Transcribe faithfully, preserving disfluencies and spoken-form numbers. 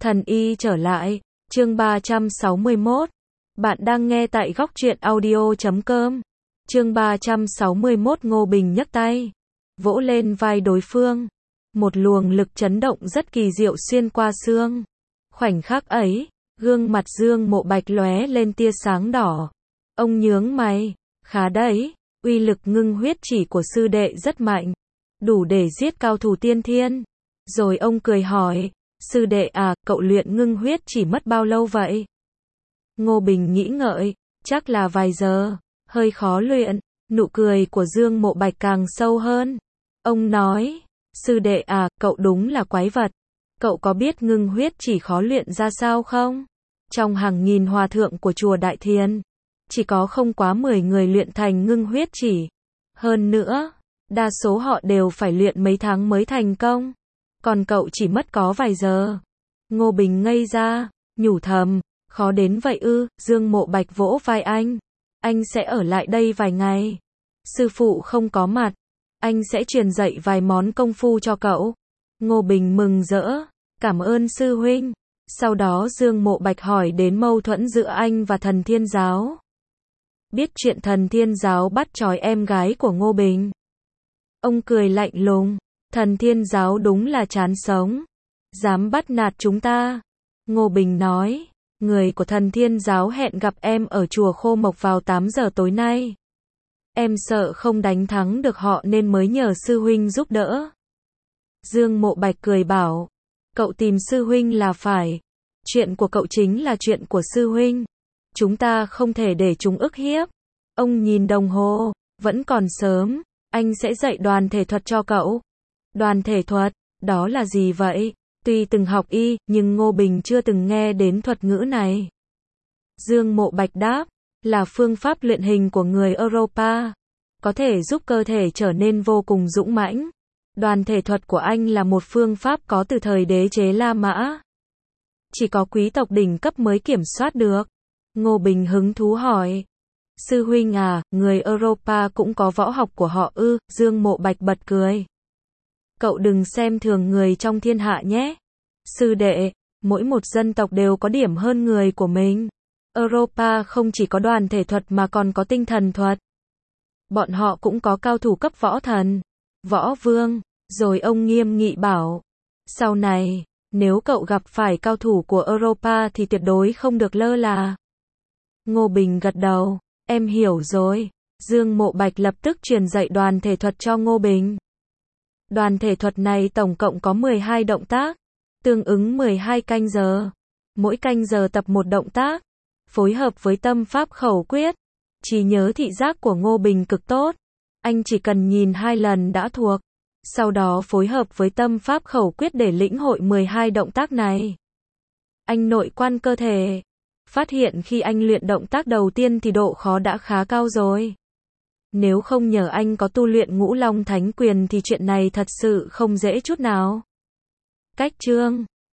Thần y trở lại, chương ba trăm sáu mươi mốt. Bạn đang nghe tại góc truyện audio chấm com. Chương ba trăm sáu mươi mốt. Ngô Bình nhấc tay, vỗ lên vai đối phương. Một luồng lực chấn động rất kỳ diệu xuyên qua xương. Khoảnh khắc ấy, gương mặt Dương Mộ Bạch lóe lên tia sáng đỏ. Ông nhướng mày, khá đấy, uy lực ngưng huyết chỉ của sư đệ rất mạnh, đủ để giết cao thủ tiên thiên. Rồi ông cười hỏi, sư đệ à, cậu luyện ngưng huyết chỉ mất bao lâu vậy? Ngô Bình nghĩ ngợi, chắc là vài giờ, hơi khó luyện. Nụ cười của Dương Mộ Bạch càng sâu hơn. Ông nói, sư đệ à, cậu đúng là quái vật. Cậu có biết ngưng huyết chỉ khó luyện ra sao không? Trong hàng nghìn hòa thượng của chùa Đại Thiên, chỉ có không quá mười người luyện thành ngưng huyết chỉ. Hơn nữa, đa số họ đều phải luyện mấy tháng mới thành công. Còn cậu chỉ mất có vài giờ. Ngô Bình ngây ra, nhủ thầm, khó đến vậy ư? Dương Mộ Bạch vỗ vai anh. Anh sẽ ở lại đây vài ngày. Sư phụ không có mặt, anh sẽ truyền dạy vài món công phu cho cậu. Ngô Bình mừng rỡ, cảm ơn sư huynh. Sau đó Dương Mộ Bạch hỏi đến mâu thuẫn giữa anh và Thần Thiên Giáo. Biết chuyện Thần Thiên Giáo bắt trói em gái của Ngô Bình, ông cười lạnh lùng. Thần Thiên Giáo đúng là chán sống, dám bắt nạt chúng ta. Ngô Bình nói, người của Thần Thiên Giáo hẹn gặp em ở chùa Khô Mộc vào tám giờ tối nay. Em sợ không đánh thắng được họ nên mới nhờ sư huynh giúp đỡ. Dương Mộ Bạch cười bảo, cậu tìm sư huynh là phải. Chuyện của cậu chính là chuyện của sư huynh. Chúng ta không thể để chúng ức hiếp. Ông nhìn đồng hồ, vẫn còn sớm, anh sẽ dạy đoàn thể thuật cho cậu. Đoàn thể thuật, đó là gì vậy? Tuy từng học y, nhưng Ngô Bình chưa từng nghe đến thuật ngữ này. Dương Mộ Bạch đáp, là phương pháp luyện hình của người Europa, có thể giúp cơ thể trở nên vô cùng dũng mãnh. Đoàn thể thuật của anh là một phương pháp có từ thời đế chế La Mã. Chỉ có quý tộc đỉnh cấp mới kiểm soát được. Ngô Bình hứng thú hỏi, sư huynh à, người Europa cũng có võ học của họ ư? Dương Mộ Bạch bật cười. Cậu đừng xem thường người trong thiên hạ nhé. Sư đệ, mỗi một dân tộc đều có điểm hơn người của mình. Europa không chỉ có đoàn thể thuật mà còn có tinh thần thuật. Bọn họ cũng có cao thủ cấp võ thần, võ vương. Rồi ông nghiêm nghị bảo, sau này, nếu cậu gặp phải cao thủ của Europa thì tuyệt đối không được lơ là. Ngô Bình gật đầu, em hiểu rồi. Dương Mộ Bạch lập tức truyền dạy đoàn thể thuật cho Ngô Bình. Đoàn thể thuật này tổng cộng có mười hai động tác, tương ứng mười hai canh giờ. Mỗi canh giờ tập một động tác, phối hợp với tâm pháp khẩu quyết. Trí nhớ thị giác của Ngô Bình cực tốt. Anh chỉ cần nhìn hai lần đã thuộc. Sau đó phối hợp với tâm pháp khẩu quyết để lĩnh hội mười hai động tác này. Anh nội quan cơ thể, phát hiện khi anh luyện động tác đầu tiên thì độ khó đã khá cao rồi. Nếu không nhờ anh có tu luyện Ngũ Long Thánh Quyền thì chuyện này thật sự không dễ chút nào. Cách chương